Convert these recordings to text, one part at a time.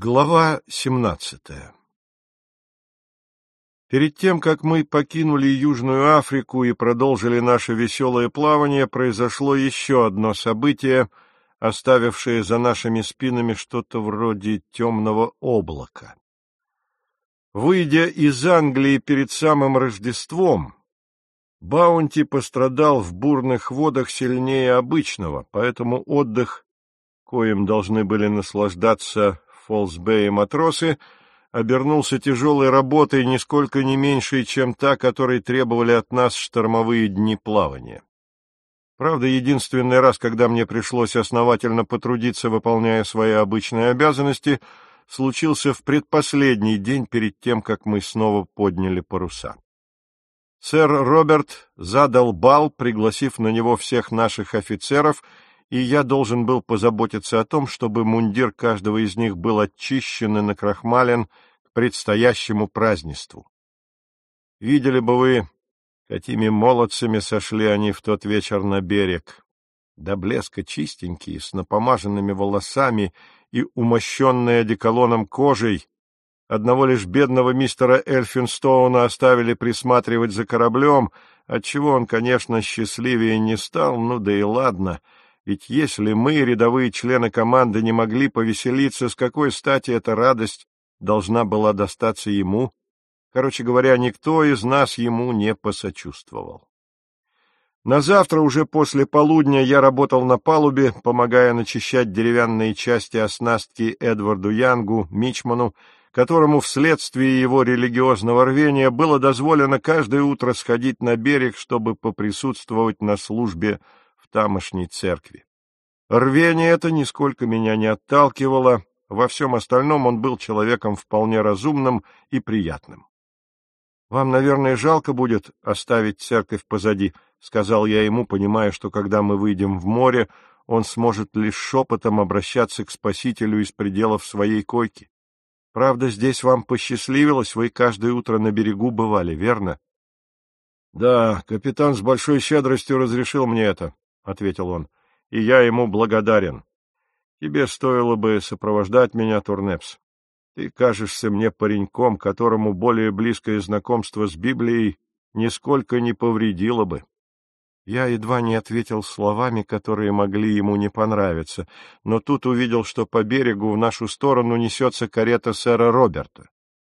Глава 17. Перед тем, как мы покинули Южную Африку и продолжили наше веселое плавание, произошло еще одно событие, оставившее за нашими спинами что-то вроде темного облака. Выйдя из Англии перед самым Рождеством, Баунти пострадал в бурных водах сильнее обычного, поэтому отдых, коим должны были наслаждаться Фолс-Бэй матросы, обернулся тяжелой работой, нисколько не меньшей, чем та, которой требовали от нас штормовые дни плавания. Правда, единственный раз, когда мне пришлось основательно потрудиться, выполняя свои обычные обязанности, случился в предпоследний день перед тем, как мы снова подняли паруса. Сэр Роберт задал бал, пригласив на него всех наших офицеров, и я должен был позаботиться о том, чтобы мундир каждого из них был очищен и накрахмален к предстоящему празднеству. Видели бы вы, какими молодцами сошли они в тот вечер на берег, до блеска чистенькие, с напомаженными волосами и умощенной одеколоном кожей. Одного лишь бедного мистера Эльфинстоуна оставили присматривать за кораблем, отчего он, конечно, счастливее не стал, ну да и ладно. Ведь если мы, рядовые члены команды, не могли повеселиться, с какой стати эта радость должна была достаться ему? Короче говоря, никто из нас ему не посочувствовал. На завтра, уже после полудня, я работал на палубе, помогая начищать деревянные части оснастки Эдварду Янгу, мичману, которому вследствие его религиозного рвения было дозволено каждое утро сходить на берег, чтобы поприсутствовать на службе в тамошней церкви. Рвение это нисколько меня не отталкивало, во всем остальном он был человеком вполне разумным и приятным. — Вам, наверное, жалко будет оставить церковь позади, — сказал я ему, понимая, что когда мы выйдем в море, он сможет лишь шепотом обращаться к Спасителю из пределов своей койки. Правда, здесь вам посчастливилось, вы каждое утро на берегу бывали, верно? — Да, капитан с большой щедростью разрешил мне это, — ответил он, — и я ему благодарен. Тебе стоило бы сопровождать меня, Турнепс. Ты кажешься мне пареньком, которому более близкое знакомство с Библией нисколько не повредило бы. Я едва не ответил словами, которые могли ему не понравиться, но тут увидел, что по берегу в нашу сторону несется карета сэра Роберта.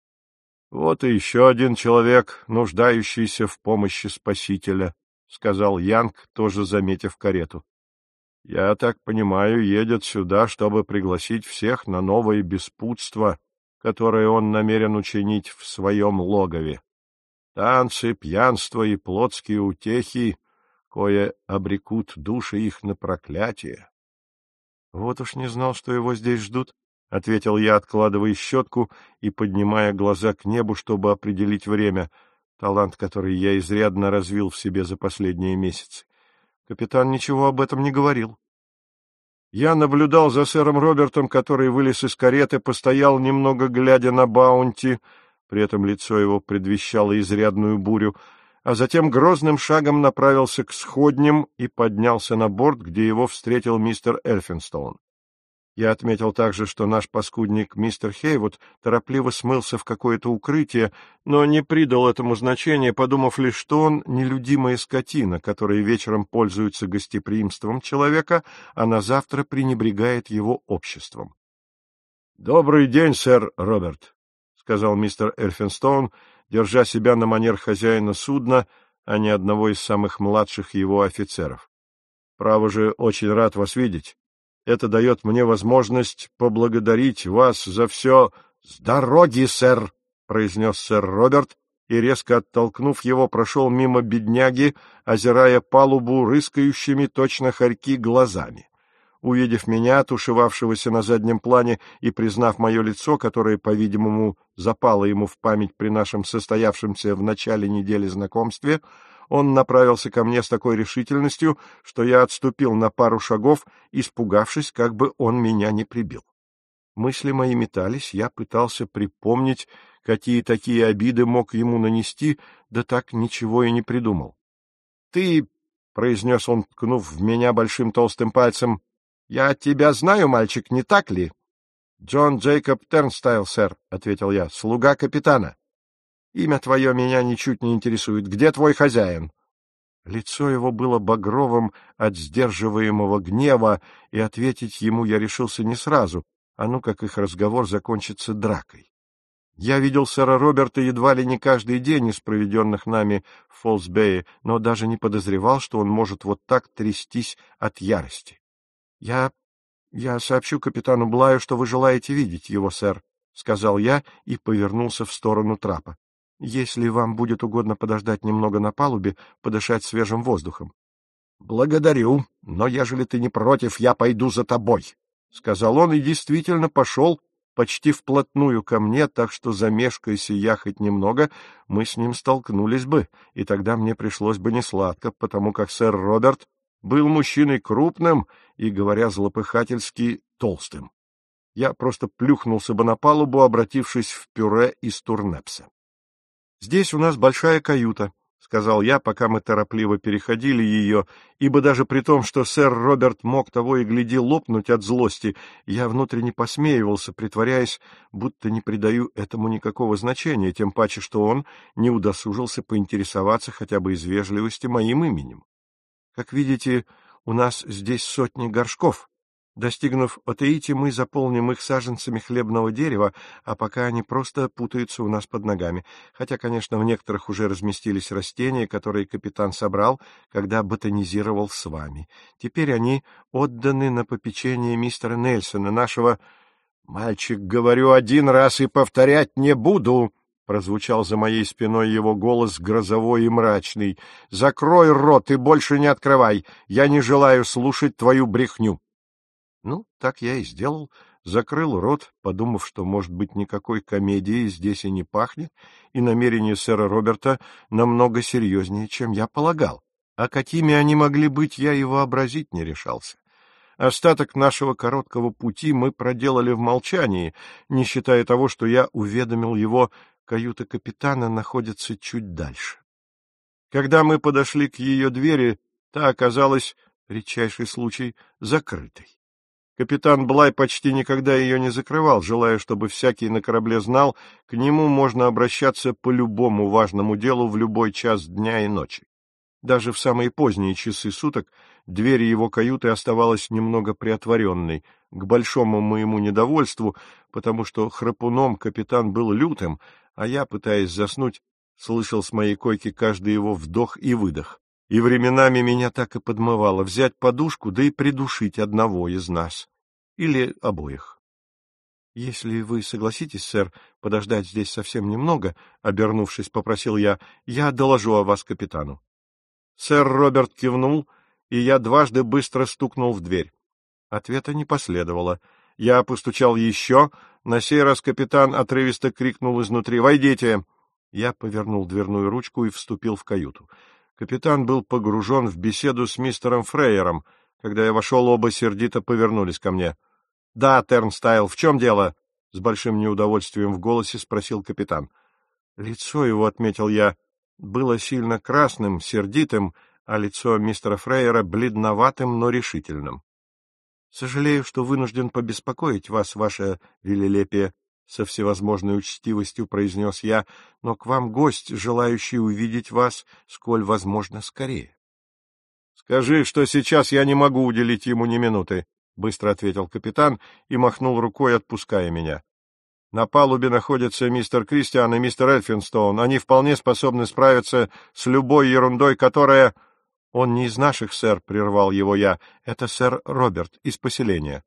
— Вот и еще один человек, нуждающийся в помощи Спасителя, — сказал Янг, тоже заметив карету. — Я так понимаю, едет сюда, чтобы пригласить всех на новое беспутство, которое он намерен учинить в своем логове. Танцы, пьянство и плотские утехи, кое обрекут души их на проклятие. — Вот уж не знал, что его здесь ждут, — ответил я, откладывая щетку и поднимая глаза к небу, чтобы определить время, талант, который я изрядно развил в себе за последние месяцы. Капитан ничего об этом не говорил. Я наблюдал за сэром Робертом, который вылез из кареты, постоял немного, глядя на Баунти, при этом лицо его предвещало изрядную бурю, а затем грозным шагом направился к сходням и поднялся на борт, где его встретил мистер Эльфинстоун. Я отметил также, что наш паскудник мистер Хейвуд торопливо смылся в какое-то укрытие, но не придал этому значения, подумав лишь, что он нелюдимая скотина, которая вечером пользуется гостеприимством человека, а на завтра пренебрегает его обществом. — Добрый день, сэр Роберт, — сказал мистер Эльфинстоун, держа себя на манер хозяина судна, а не одного из самых младших его офицеров. — Право же, очень рад вас видеть. Это дает мне возможность поблагодарить вас за все... — С дороги, сэр! — произнес сэр Роберт, и, резко оттолкнув его, прошел мимо бедняги, озирая палубу рыскающими точно хорьки глазами. Увидев меня, тушевавшегося на заднем плане, и признав мое лицо, которое, по-видимому, запало ему в память при нашем состоявшемся в начале недели знакомстве, он направился ко мне с такой решительностью, что я отступил на пару шагов, испугавшись, как бы он меня не прибил. Мысли мои метались, я пытался припомнить, какие такие обиды мог ему нанести, да так ничего и не придумал. — Ты, — произнес он, ткнув в меня большим толстым пальцем, — я тебя знаю, мальчик, не так ли? — Джон Джейкоб Тернстайл, сэр, — ответил я, — слуга капитана. — Имя твое меня ничуть не интересует. Где твой хозяин? Лицо его было багровым от сдерживаемого гнева, и ответить ему я решился не сразу, а ну как их разговор закончится дракой. Я видел сэра Роберта едва ли не каждый день из проведенных нами в Фоллс-Бэе, но даже не подозревал, что он может вот так трястись от ярости. — Я сообщу капитану Блаю, что вы желаете видеть его, сэр, — сказал я и повернулся в сторону трапа. — Если вам будет угодно подождать немного на палубе, подышать свежим воздухом. — Благодарю, но ежели ты не против, я пойду за тобой, — сказал он и действительно пошел почти вплотную ко мне, так что, замешкайся я хоть немного, мы с ним столкнулись бы, и тогда мне пришлось бы несладко, потому как сэр Роберт был мужчиной крупным и, говоря злопыхательски, толстым. Я просто плюхнулся бы на палубу, обратившись в пюре из турнепса. — Здесь у нас большая каюта, — сказал я, пока мы торопливо переходили ее, ибо даже при том, что сэр Роберт мог того и гляди лопнуть от злости, я внутренне посмеивался, притворяясь, будто не придаю этому никакого значения, тем паче, что он не удосужился поинтересоваться хотя бы из вежливости моим именем. Как видите, у нас здесь сотни горшков. Достигнув Отеити, мы заполним их саженцами хлебного дерева, а пока они просто путаются у нас под ногами. Хотя, конечно, в некоторых уже разместились растения, которые капитан собрал, когда ботанизировал с вами. Теперь они отданы на попечение мистера Нельсона, нашего... — Мальчик, говорю один раз и повторять не буду, — прозвучал за моей спиной его голос грозовой и мрачный. — Закрой рот и больше не открывай. Я не желаю слушать твою брехню. Ну, так я и сделал, закрыл рот, подумав, что, может быть, никакой комедии здесь и не пахнет, и намерения сэра Роберта намного серьезнее, чем я полагал. А какими они могли быть, я и вообразить не решался. Остаток нашего короткого пути мы проделали в молчании, не считая того, что я уведомил его, каюта капитана находится чуть дальше. Когда мы подошли к ее двери, та оказалась, редчайший случай, закрытой. Капитан Блай почти никогда ее не закрывал, желая, чтобы всякий на корабле знал, к нему можно обращаться по любому важному делу в любой час дня и ночи. Даже в самые поздние часы суток дверь его каюты оставалась немного приотворенной, к большому моему недовольству, потому что храпуном капитан был лютым, а я, пытаясь заснуть, слышал с моей койки каждый его вдох и выдох. И временами меня так и подмывало взять подушку, да и придушить одного из нас. Или обоих. — Если вы согласитесь, сэр, подождать здесь совсем немного, — обернувшись, попросил я доложу о вас капитану. Сэр Роберт кивнул, и я дважды быстро стукнул в дверь. Ответа не последовало. Я постучал еще, на сей раз капитан отрывисто крикнул изнутри: «Войдите!» Я повернул дверную ручку и вступил в каюту. Капитан был погружен в беседу с мистером Фрейером. Когда я вошел, оба сердито повернулись ко мне. — Да, Тернстайл, в чем дело? — с большим неудовольствием в голосе спросил капитан. Лицо его, — отметил я, — было сильно красным, сердитым, а лицо мистера Фрейера бледноватым, но решительным. — Сожалею, что вынужден побеспокоить вас, ваше велелепие, — со всевозможной учтивостью произнес я, — но к вам гость, желающий увидеть вас, сколь возможно, скорее. — Скажи, что сейчас я не могу уделить ему ни минуты, — быстро ответил капитан и махнул рукой, отпуская меня. — На палубе находятся мистер Кристиан и мистер Эльфинстоун. Они вполне способны справиться с любой ерундой, которая... — Он не из наших, сэр, — прервал его я. — Это сэр Роберт, из поселения.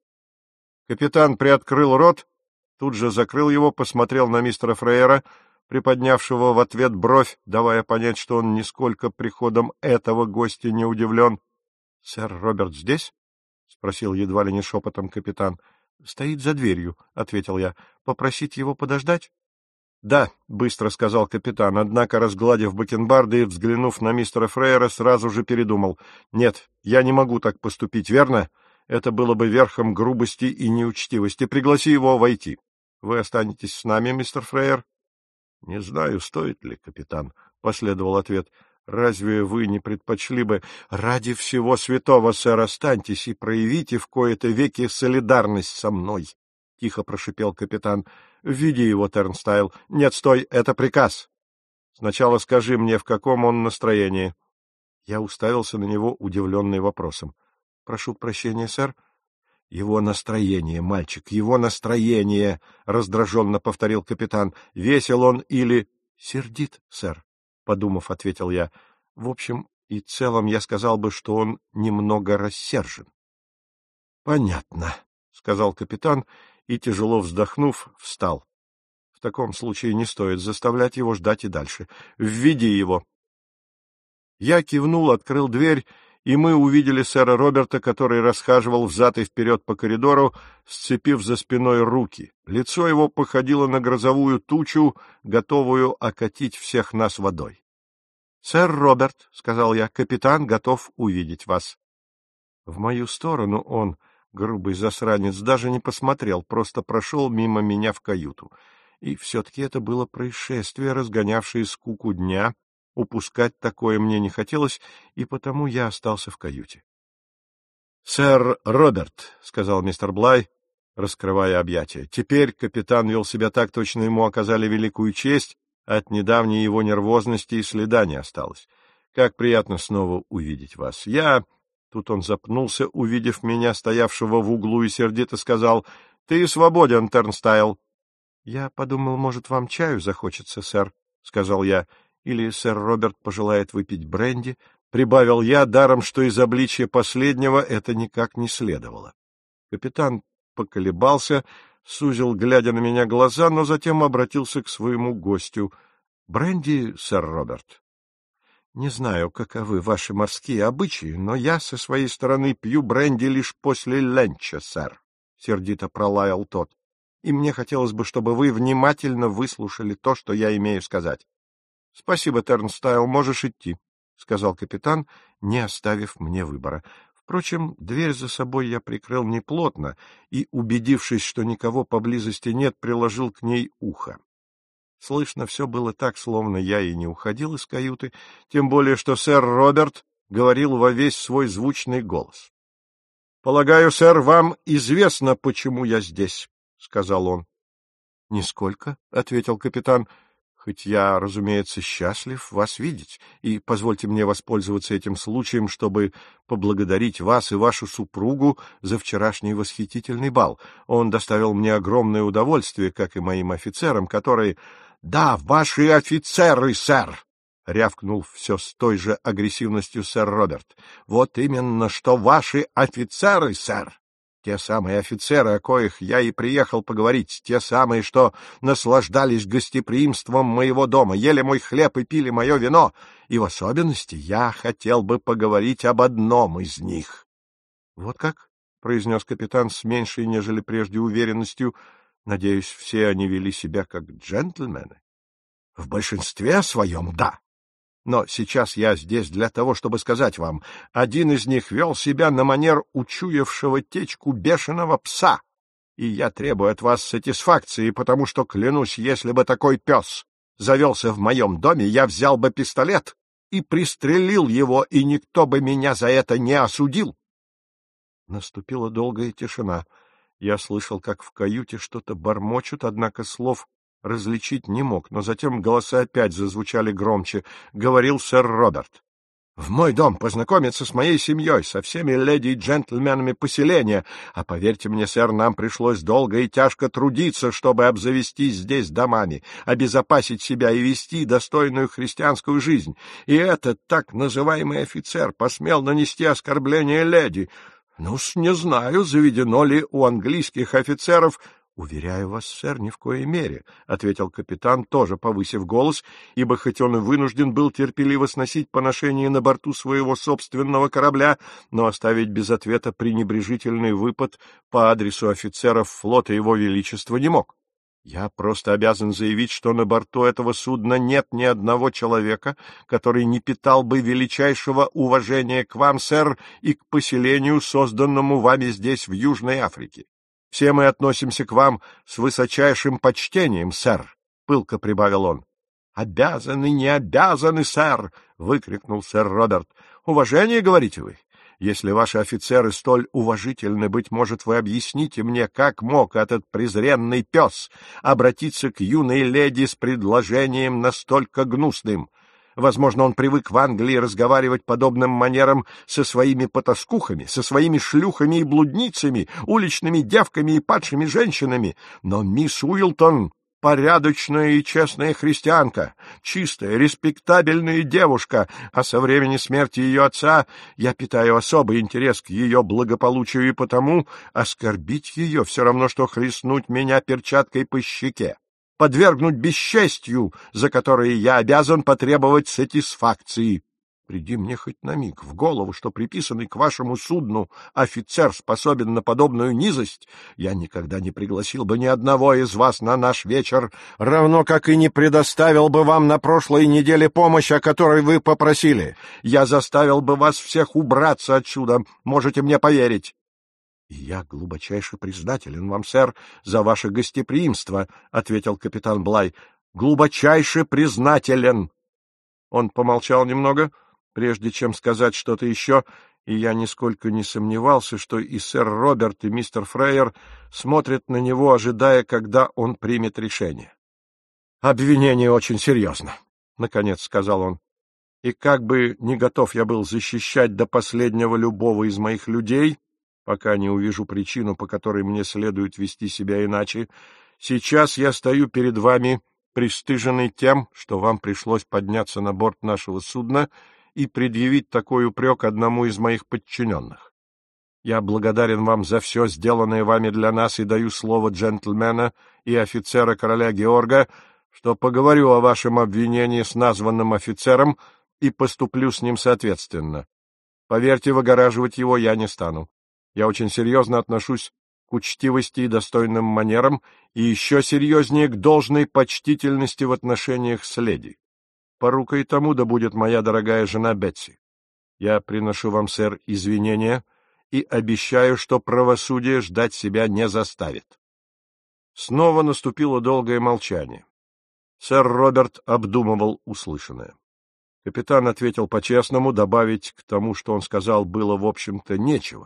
Капитан приоткрыл рот, тут же закрыл его, посмотрел на мистера Фрейера, приподнявшего в ответ бровь, давая понять, что он нисколько приходом этого гостя не удивлен. — Сэр Роберт здесь? — спросил едва ли не шепотом капитан. — Стоит за дверью, — ответил я. — Попросить его подождать? — Да, — быстро сказал капитан, однако, разгладив бакенбарды и взглянув на мистера Фрейера, сразу же передумал. — Нет, я не могу так поступить, верно? Это было бы верхом грубости и неучтивости. Пригласи его войти. Вы останетесь с нами, мистер Фрейер? — Не знаю, стоит ли, капитан, — последовал ответ. — Разве вы не предпочли бы... — Ради всего святого, сэр, останьтесь и проявите в кои-то веки солидарность со мной. тихо прошипел капитан. — Введи его, Тернстайл. — Нет, стой, это приказ. Сначала скажи мне, в каком он настроении. Я уставился на него, удивленный вопросом. — Прошу прощения, сэр. — Его настроение, мальчик, его настроение, — раздраженно повторил капитан. — Весел он или... — Сердит, сэр, — подумав, ответил я. В общем и целом я сказал бы, что он немного рассержен. — Понятно, — сказал капитан и, тяжело вздохнув, встал. В таком случае не стоит заставлять его ждать и дальше. Введи его. Я кивнул, открыл дверь, и мы увидели сэра Роберта, который расхаживал взад и вперед по коридору, сцепив за спиной руки. Лицо его походило на грозовую тучу, готовую окатить всех нас водой. — Сэр Роберт, — сказал я, — капитан готов увидеть вас. В мою сторону он, грубый засранец, даже не посмотрел, просто прошел мимо меня в каюту. И все-таки это было происшествие, разгонявшее скуку дня. Упускать такое мне не хотелось, и потому я остался в каюте. — Сэр Роберт, — сказал мистер Блай, раскрывая объятия. Теперь капитан вел себя так, точно ему оказали великую честь, от недавней его нервозности и следа не осталось. Как приятно снова увидеть вас. Я... Тут он запнулся, увидев меня, стоявшего в углу, и сердито сказал: — Ты свободен, Тернстайл. — Я подумал, может, вам чаю захочется, сэр, — сказал я. — Или сэр Роберт пожелает выпить бренди, — прибавил я, даром, что из обличия последнего это никак не следовало. Капитан поколебался, сузил, глядя на меня, глаза, но затем обратился к своему гостю. — Бренди, сэр Роберт? — Не знаю, каковы ваши морские обычаи, но я со своей стороны пью бренди лишь после ленча, сэр, — сердито пролаял тот. — И мне хотелось бы, чтобы вы внимательно выслушали то, что я имею сказать. — Спасибо, Тернстайл, можешь идти, — сказал капитан, не оставив мне выбора. Впрочем, дверь за собой я прикрыл неплотно и, убедившись, что никого поблизости нет, приложил к ней ухо. Слышно все было так, словно я и не уходил из каюты, тем более что сэр Роберт говорил во весь свой звучный голос. — Полагаю, сэр, вам известно, почему я здесь, — сказал он. — Нисколько, — ответил капитан, — хоть я, разумеется, счастлив вас видеть, и позвольте мне воспользоваться этим случаем, чтобы поблагодарить вас и вашу супругу за вчерашний восхитительный бал. Он доставил мне огромное удовольствие, как и моим офицерам, которые... — Да, ваши офицеры, сэр! — рявкнул все с той же агрессивностью сэр Роберт. — Вот именно, что ваши офицеры, сэр! Те самые офицеры, о коих я и приехал поговорить, те самые, что наслаждались гостеприимством моего дома, ели мой хлеб и пили мое вино, и в особенности я хотел бы поговорить об одном из них. — Вот как? — произнес капитан с меньшей, нежели прежде, уверенностью. — Надеюсь, все они вели себя как джентльмены? — В большинстве своем — да. Но сейчас я здесь для того, чтобы сказать вам, один из них вел себя на манер учуявшего течку бешеного пса, и я требую от вас сатисфакции, потому что, клянусь, если бы такой пес завелся в моем доме, я взял бы пистолет и пристрелил его, и никто бы меня за это не осудил. Наступила долгая тишина. Я слышал, как в каюте что-то бормочут, однако слов различить не мог, но затем голоса опять зазвучали громче. Говорил сэр Роберт. — В мой дом познакомиться с моей семьей, со всеми леди и джентльменами поселения, а поверьте мне, сэр, нам пришлось долго и тяжко трудиться, чтобы обзавестись здесь домами, обезопасить себя и вести достойную христианскую жизнь. И этот так называемый офицер посмел нанести оскорбление леди. Ну-с, не знаю, заведено ли у английских офицеров... — Уверяю вас, сэр, ни в коей мере, — ответил капитан, тоже повысив голос, ибо хоть он и вынужден был терпеливо сносить поношение на борту своего собственного корабля, но оставить без ответа пренебрежительный выпад по адресу офицеров флота Его Величества не мог. Я просто обязан заявить, что на борту этого судна нет ни одного человека, который не питал бы величайшего уважения к вам, сэр, и к поселению, созданному вами здесь, в Южной Африке. Все мы относимся к вам с высочайшим почтением, сэр, — пылко прибавил он. — Обязаны, не обязаны, сэр, — выкрикнул сэр Роберт. — Уважение, говорите вы? Если ваши офицеры столь уважительны, быть может, вы объясните мне, как мог этот презренный пес обратиться к юной леди с предложением настолько гнусным? Возможно, он привык в Англии разговаривать подобным манером со своими потаскухами, со своими шлюхами и блудницами, уличными девками и падшими женщинами. Но мисс Уилтон — порядочная и честная христианка, чистая, респектабельная девушка, а со времени смерти ее отца я питаю особый интерес к ее благополучию, и потому оскорбить ее все равно, что хлестнуть меня перчаткой по щеке, подвергнуть бесчестью, за которое я обязан потребовать сатисфакции. Приди мне хоть на миг в голову, что приписанный к вашему судну офицер способен на подобную низость, я никогда не пригласил бы ни одного из вас на наш вечер, равно как и не предоставил бы вам на прошлой неделе помощь, о которой вы попросили. Я заставил бы вас всех убраться отсюда, можете мне поверить. — Я глубочайше признателен вам, сэр, за ваше гостеприимство, — ответил капитан Блай. — Глубочайше признателен. Он помолчал немного, прежде чем сказать что-то еще, и я нисколько не сомневался, что и сэр Роберт, и мистер Фрейер смотрят на него, ожидая, когда он примет решение. — Обвинение очень серьезно, — наконец сказал он. — И как бы не готов я был защищать до последнего любого из моих людей, пока не увижу причину, по которой мне следует вести себя иначе, сейчас я стою перед вами, пристыженный тем, что вам пришлось подняться на борт нашего судна и предъявить такой упрек одному из моих подчиненных. Я благодарен вам за все, сделанное вами для нас, и даю слово джентльмена и офицера короля Георга, что поговорю о вашем обвинении с названным офицером и поступлю с ним соответственно. Поверьте, выгораживать его я не стану. Я очень серьезно отношусь к учтивости и достойным манерам, и еще серьезнее к должной почтительности в отношениях с леди. Порукой тому да будет моя дорогая жена Бетси. Я приношу вам, сэр, извинения и обещаю, что правосудие ждать себя не заставит. Снова наступило долгое молчание. Сэр Роберт обдумывал услышанное. Капитан ответил по-честному, добавить к тому, что он сказал, было, в общем-то, нечего.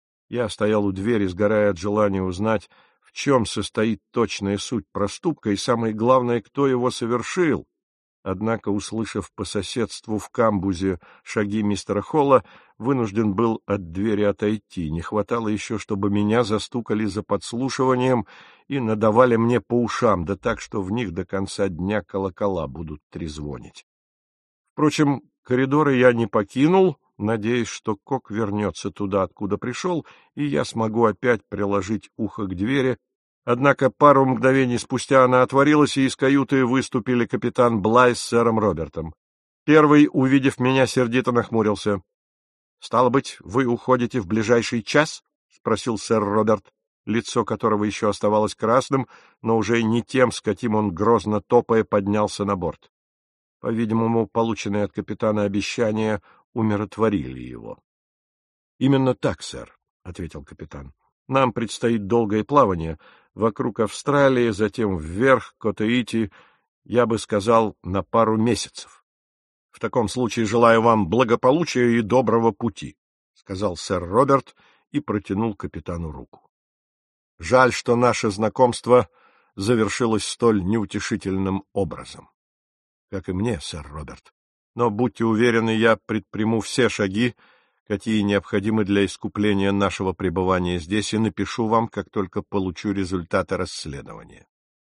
Я стоял у двери, сгорая от желания узнать, в чем состоит точная суть проступка и, самое главное, кто его совершил. Однако, услышав по соседству в камбузе шаги мистера Холла, вынужден был от двери отойти. Не хватало еще, чтобы меня застукали за подслушиванием и надавали мне по ушам, да так, что в них до конца дня колокола будут трезвонить. Впрочем, коридоры я не покинул, надеясь, что Кок вернется туда, откуда пришел, и я смогу опять приложить ухо к двери. Однако пару мгновений спустя она отворилась, и из каюты выступили капитан Блай с сэром Робертом. Первый, увидев меня, сердито нахмурился. — Стало быть, вы уходите в ближайший час? — спросил сэр Роберт, лицо которого еще оставалось красным, но уже не тем, с каким он, грозно топая, поднялся на борт. По-видимому, полученные от капитана обещания умиротворили его. — Именно так, сэр, — ответил капитан. — Нам предстоит долгое плавание вокруг Австралии, затем вверх к Отаити, я бы сказал, на пару месяцев. — В таком случае желаю вам благополучия и доброго пути, — сказал сэр Роберт и протянул капитану руку. Жаль, что наше знакомство завершилось столь неутешительным образом. — Как и мне, сэр Роберт. Но будьте уверены, я предприму все шаги, какие необходимы для искупления нашего пребывания здесь, и напишу вам, как только получу результаты расследования.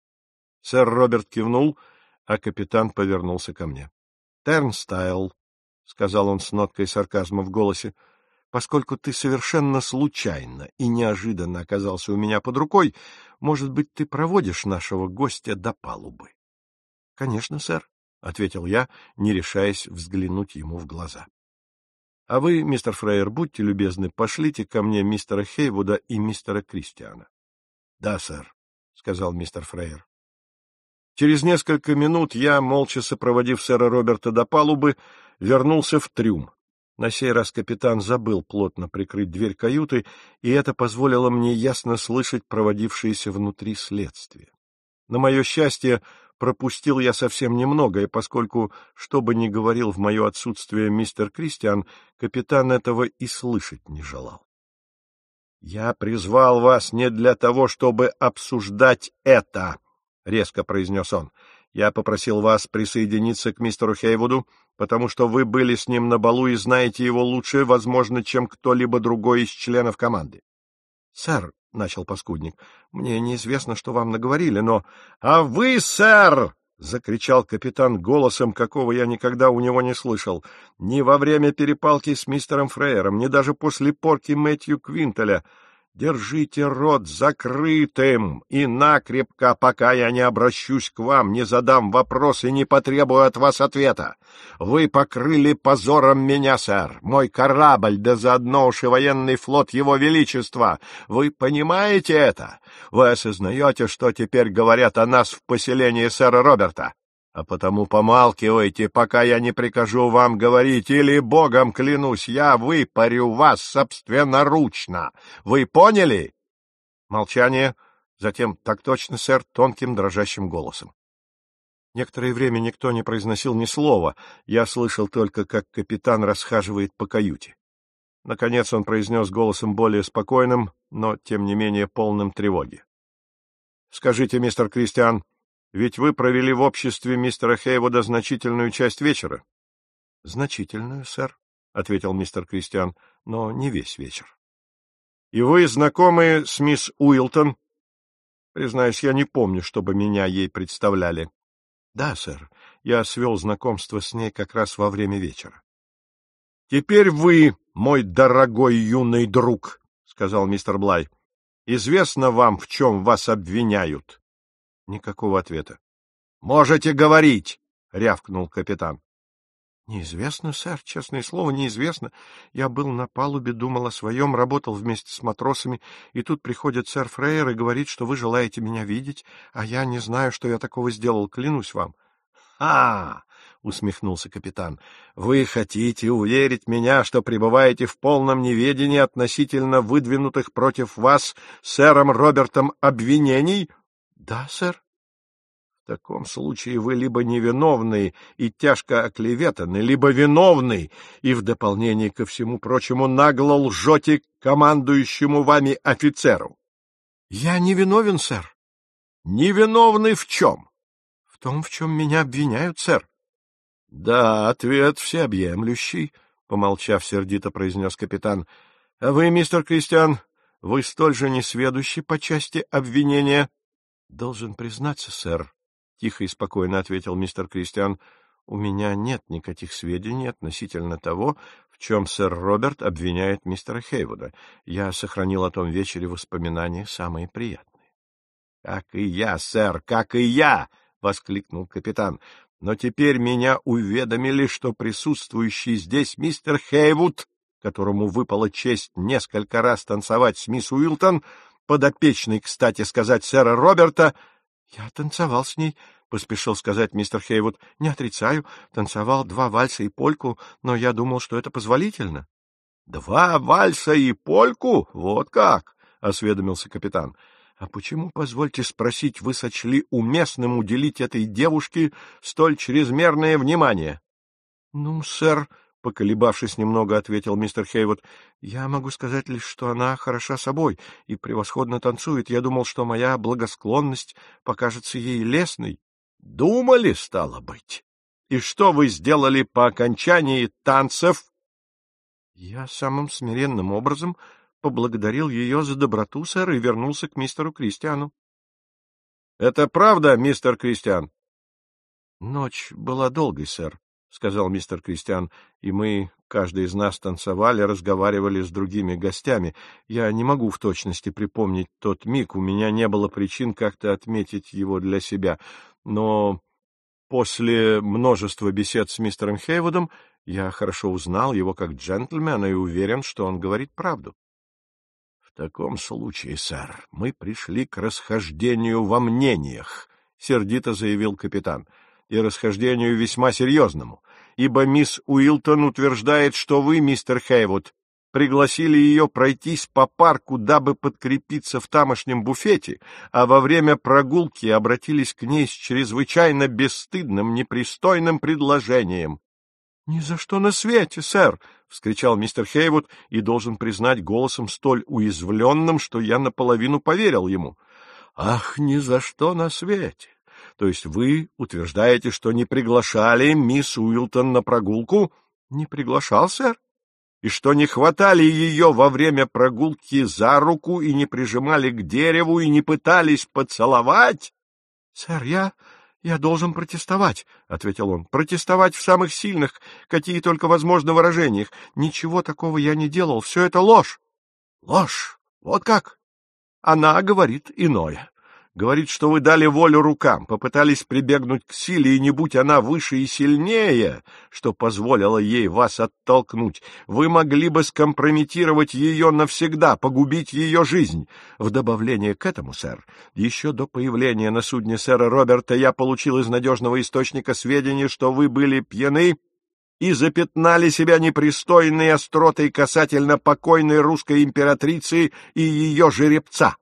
Сэр Роберт кивнул, а капитан повернулся ко мне. — Тернстайл, — сказал он с ноткой сарказма в голосе, — поскольку ты совершенно случайно и неожиданно оказался у меня под рукой, может быть, ты проводишь нашего гостя до палубы? — Конечно, сэр, — ответил я, не решаясь взглянуть ему в глаза. — А вы, мистер Фрейер, будьте любезны, пошлите ко мне мистера Хейвуда и мистера Кристиана. — Да, сэр, — сказал мистер Фрейер. Через несколько минут я, молча сопроводив сэра Роберта до палубы, вернулся в трюм. На сей раз капитан забыл плотно прикрыть дверь каюты, и это позволило мне ясно слышать проводившееся внутри следствие. На мое счастье, пропустил я совсем немного, и поскольку, что бы ни говорил в мое отсутствие мистер Кристиан, капитан этого и слышать не желал. — Я призвал вас не для того, чтобы обсуждать это, — резко произнес он. — Я попросил вас присоединиться к мистеру Хейвуду, потому что вы были с ним на балу и знаете его лучше, возможно, чем кто-либо другой из членов команды. — Сэр, — начал паскудник, — мне неизвестно, что вам наговорили, но... — А вы, сэр! — закричал капитан голосом, какого я никогда у него не слышал. — Ни во время перепалки с мистером Фрейером, ни даже после порки Мэтью Квинтеля. Держите рот закрытым и накрепко, пока я не обращусь к вам, не задам вопрос и не потребую от вас ответа. Вы покрыли позором меня, сэр, мой корабль, да заодно уж и военный флот Его Величества. Вы понимаете это? Вы осознаете, что теперь говорят о нас в поселении сэра Роберта? А потому помалкивайте, пока я не прикажу вам говорить, или, богом клянусь, я выпарю вас собственноручно. Вы поняли? Молчание. Затем, так точно, сэр, тонким дрожащим голосом. Некоторое время никто не произносил ни слова. Я слышал только, как капитан расхаживает по каюте. Наконец он произнес голосом более спокойным, но, тем не менее, полным тревоги. — Скажите, мистер Кристиан, ведь вы провели в обществе мистера Хейвуда значительную часть вечера? — Значительную, сэр, — ответил мистер Кристиан, — но не весь вечер. — И вы знакомы с мисс Уилтон? Признаюсь, я не помню, чтобы меня ей представляли. — Да, сэр, я свел знакомство с ней как раз во время вечера. — Теперь вы, мой дорогой юный друг, — сказал мистер Блай, — известно вам, в чем вас обвиняют? Никакого ответа. — Можете говорить, — рявкнул капитан. — Неизвестно, сэр, честное слово, неизвестно. Я был на палубе, думал о своем, работал вместе с матросами, и тут приходит сэр Фрейер и говорит, что вы желаете меня видеть, а я не знаю, что я такого сделал, клянусь вам. — А! — усмехнулся капитан. — Вы хотите уверить меня, что пребываете в полном неведении относительно выдвинутых против вас сэром Робертом обвинений? — Да, сэр. — В таком случае вы либо невиновны и тяжко оклеветаны, либо виновны и в дополнение ко всему прочему нагло лжете командующему вами офицеру. — Я не виновен, сэр. — Невиновны в чем? — В том, в чем меня обвиняют, сэр. — Да, ответ всеобъемлющий, — помолчав, сердито произнес капитан. — А вы, мистер Кристиан, вы столь же несведущий по части обвинения? — Должен признаться, сэр, — тихо и спокойно ответил мистер Кристиан, — у меня нет никаких сведений относительно того, в чем сэр Роберт обвиняет мистера Хейвуда. Я сохранил о том вечере воспоминания самые приятные. — Как и я, сэр, как и я! — воскликнул капитан. — Но теперь меня уведомили, что присутствующий здесь мистер Хейвуд, которому выпала честь несколько раз танцевать с мисс Уилтон, подопечный, кстати сказать, сэра Роберта... — Я танцевал с ней, — поспешил сказать мистер Хейвуд. — Не отрицаю, танцевал 2 вальса и польку, но я думал, что это позволительно. — 2 вальса и польку? Вот как! — осведомился капитан. — А почему, позвольте спросить, вы сочли уместным уделить этой девушке столь чрезмерное внимание? — Ну, сэр, — поколебавшись немного, ответил мистер Хейвуд, — я могу сказать лишь, что она хороша собой и превосходно танцует. Я думал, что моя благосклонность покажется ей лестной. — Думали, стало быть. И что вы сделали по окончании танцев? — Я самым смиренным образом поблагодарил ее за доброту, сэр, и вернулся к мистеру Кристиану. — Это правда, мистер Кристиан? — Ночь была долгой, сэр, — сказал мистер Кристиан, — и мы, каждый из нас, танцевали, разговаривали с другими гостями. Я не могу в точности припомнить тот миг, у меня не было причин как-то отметить его для себя, но после множества бесед с мистером Хейвудом я хорошо узнал его как джентльмена и уверен, что он говорит правду. — В таком случае, сэр, мы пришли к расхождению во мнениях, — сердито заявил капитан. И расхождению весьма серьезному, ибо мисс Уилтон утверждает, что вы, мистер Хейвуд, пригласили ее пройтись по парку, дабы подкрепиться в тамошнем буфете, а во время прогулки обратились к ней с чрезвычайно бесстыдным, непристойным предложением. — Ни за что на свете, сэр! — вскричал мистер Хейвуд, и должен признать голосом столь уязвленным, что я наполовину поверил ему. — Ах, ни за что на свете! То есть вы утверждаете, что не приглашали мисс Уилтон на прогулку? — Не приглашал, сэр. И что не хватали ее во время прогулки за руку и не прижимали к дереву и не пытались поцеловать? — Сэр, я должен протестовать, — ответил он, — протестовать в самых сильных, какие только возможно выражениях. Ничего такого я не делал, все это ложь. — Ложь? Вот как? Она говорит иное. Говорит, что вы дали волю рукам, попытались прибегнуть к силе, и не будь она выше и сильнее, что позволило ей вас оттолкнуть, вы могли бы скомпрометировать ее навсегда, погубить ее жизнь. В добавление к этому, сэр, еще до появления на судне сэра Роберта я получил из надежного источника сведения, что вы были пьяны и запятнали себя непристойной остротой касательно покойной русской императрицы и ее жеребца.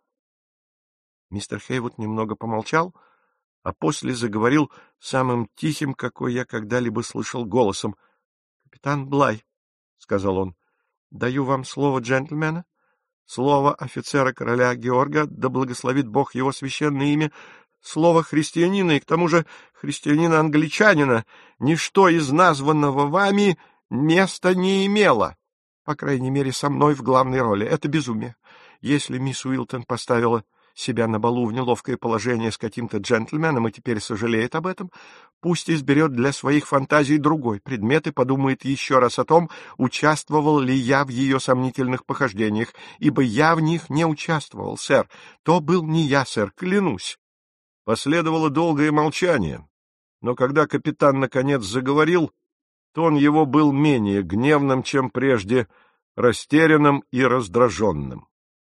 Мистер Хейвуд немного помолчал, а после заговорил самым тихим, какой я когда-либо слышал, голосом. — Капитан Блай, — сказал он, — даю вам слово джентльмена, слово офицера короля Георга, да благословит Бог его священное имя, слово христианина, и к тому же христианина-англичанина. Ничто из названного вами места не имело, по крайней мере, со мной в главной роли. Это безумие. Если мисс Уилтон поставила себя на балу в неловкое положение с каким-то джентльменом и теперь сожалеет об этом, пусть изберет для своих фантазий другой предмет и подумает еще раз о том, участвовал ли я в ее сомнительных похождениях, ибо я в них не участвовал, сэр. То был не я, сэр, клянусь. Последовало долгое молчание, но когда капитан наконец заговорил, тон его был менее гневным, чем прежде, растерянным и раздраженным.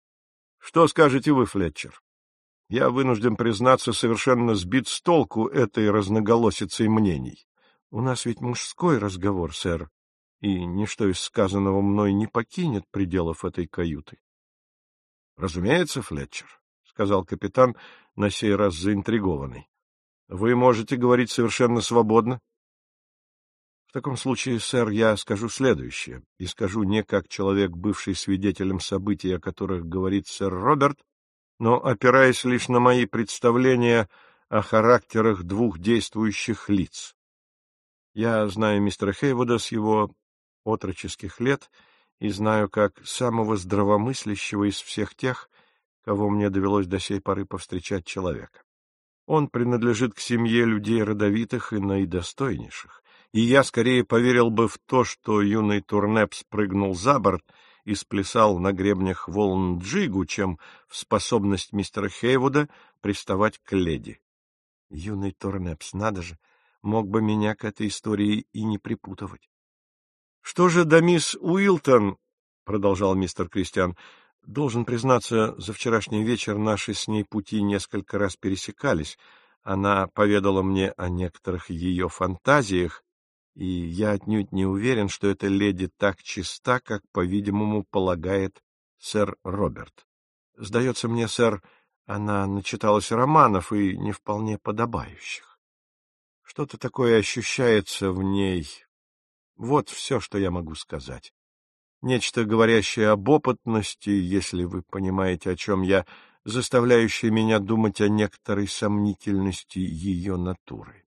— Что скажете вы, Флетчер? Я вынужден признаться, совершенно сбит с толку этой разноголосицей мнений. У нас ведь мужской разговор, сэр, и ничто из сказанного мной не покинет пределов этой каюты. — Разумеется, Флетчер, — сказал капитан, на сей раз заинтригованный. — Вы можете говорить совершенно свободно. — В таком случае, сэр, я скажу следующее, и скажу не как человек, бывший свидетелем событий, о которых говорит сэр Роберт, но опираясь лишь на мои представления о характерах двух действующих лиц. Я знаю мистера Хейвуда с его отроческих лет и знаю как самого здравомыслящего из всех тех, кого мне довелось до сей поры повстречать человека. Он принадлежит к семье людей родовитых и наидостойнейших, и я скорее поверил бы в то, что юный Турнеп спрыгнул за борт и сплясал на гребнях волн джигу, чем в способность мистера Хейвуда приставать к леди. Юный Турнепс, надо же, мог бы меня к этой истории и не припутывать. — Что же до мисс Уилтон, — продолжал мистер Кристиан, — должен признаться, за вчерашний вечер наши с ней пути несколько раз пересекались. Она поведала мне о некоторых ее фантазиях, и я отнюдь не уверен, что эта леди так чиста, как, по-видимому, полагает сэр Роберт. Сдается мне, сэр, она начиталась романов и не вполне подобающих. Что-то такое ощущается в ней. Вот все, что я могу сказать. Нечто, говорящее об опытности, если вы понимаете, о чем я, заставляющее меня думать о некоторой сомнительности ее натуры.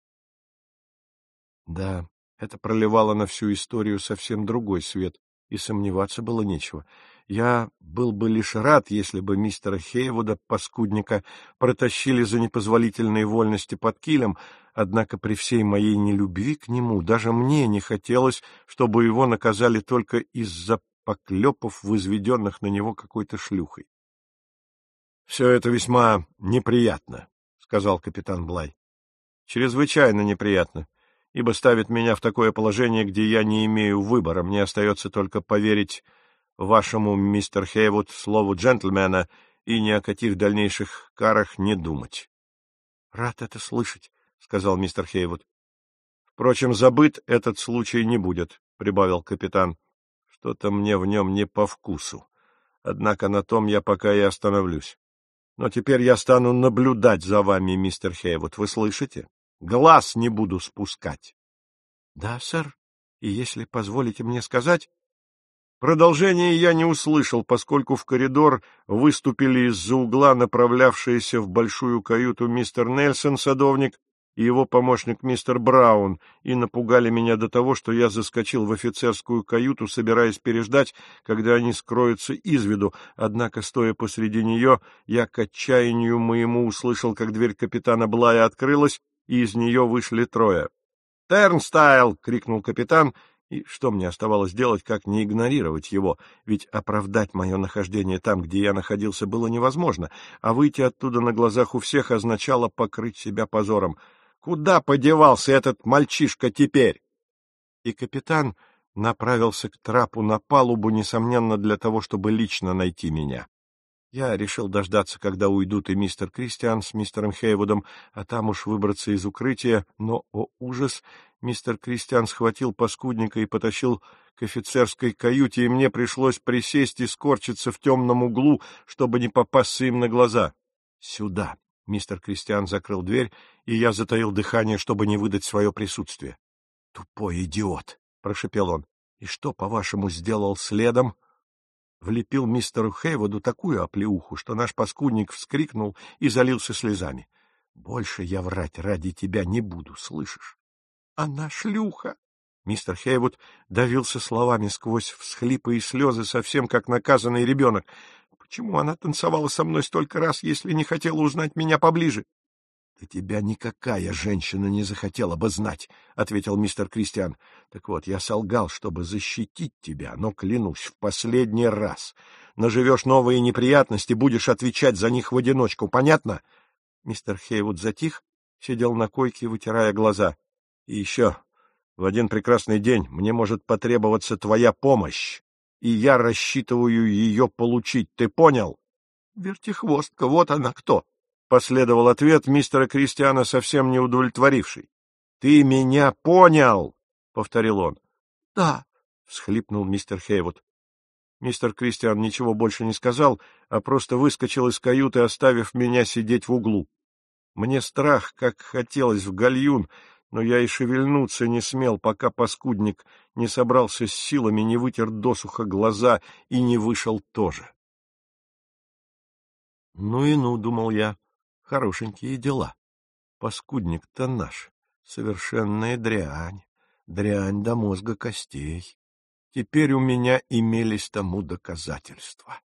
Да, это проливало на всю историю совсем другой свет, и сомневаться было нечего. Я был бы лишь рад, если бы мистера Хейвуда, паскудника, протащили за непозволительные вольности под килем, однако при всей моей нелюбви к нему даже мне не хотелось, чтобы его наказали только из-за поклепов, возведенных на него какой-то шлюхой. — Все это весьма неприятно, — сказал капитан Блай. — Чрезвычайно неприятно, ибо ставит меня в такое положение, где я не имею выбора. Мне остается только поверить вашему, мистер Хейвуд, слову джентльмена и ни о каких дальнейших карах не думать. — Рад это слышать, — сказал мистер Хейвуд. — Впрочем, забыт этот случай не будет, — прибавил капитан. — Что-то мне в нем не по вкусу. Однако на том я пока и остановлюсь. Но теперь я стану наблюдать за вами, мистер Хейвуд. Вы слышите? Глаз не буду спускать. — Да, сэр. И если позволите мне сказать... Продолжение я не услышал, поскольку в коридор выступили из-за угла направлявшиеся в большую каюту мистер Нельсон, садовник, и его помощник мистер Браун, и напугали меня до того, что я заскочил в офицерскую каюту, собираясь переждать, когда они скроются из виду, однако, стоя посреди нее, я к отчаянию моему услышал, как дверь капитана Блая открылась, и из нее вышли трое. «Тернстайл!» — крикнул капитан, и что мне оставалось делать, как не игнорировать его, ведь оправдать мое нахождение там, где я находился, было невозможно, а выйти оттуда на глазах у всех означало покрыть себя позором. Куда подевался этот мальчишка теперь? И капитан направился к трапу на палубу, несомненно, для того, чтобы лично найти меня. Я решил дождаться, когда уйдут и мистер Кристиан с мистером Хейвудом, а там уж выбраться из укрытия, но, о ужас, мистер Кристиан схватил паскудника и потащил к офицерской каюте, и мне пришлось присесть и скорчиться в темном углу, чтобы не попасться им на глаза. «Сюда!» — мистер Кристиан закрыл дверь, и я затаил дыхание, чтобы не выдать свое присутствие. «Тупой идиот!» — прошепел он. «И что, по-вашему, сделал следом?» Влепил мистеру Хейвуду такую оплеуху, что наш паскудник вскрикнул и залился слезами. «Больше я врать ради тебя не буду, слышишь?» «Она шлюха!» Мистер Хейвуд давился словами сквозь всхлипы и слезы, совсем как наказанный ребенок. «Почему она танцевала со мной столько раз, если не хотела узнать меня поближе?» «Да тебя никакая женщина не захотела бы знать», — ответил мистер Кристиан. «Так вот, я солгал, чтобы защитить тебя, но, клянусь, в последний раз. Наживешь новые неприятности, будешь отвечать за них в одиночку, понятно?» Мистер Хейвуд затих, сидел на койке, вытирая глаза. «И еще, в один прекрасный день мне может потребоваться твоя помощь, и я рассчитываю ее получить, ты понял?» «Вертихвостка, вот она кто!» — последовал ответ мистера Кристиана, совсем не удовлетворивший. — Ты меня понял? — повторил он. — Да, — всхлипнул мистер Хейвуд. Мистер Кристиан ничего больше не сказал, а просто выскочил из каюты, оставив меня сидеть в углу. Мне страх, как хотелось в гальюн, но я и шевельнуться не смел, пока паскудник не собрался с силами, не вытер досуха глаза и не вышел тоже. Ну и ну, думал я. Хорошенькие дела. Паскудник-то наш. Совершенная дрянь. Дрянь до мозга костей. Теперь у меня имелись тому доказательства.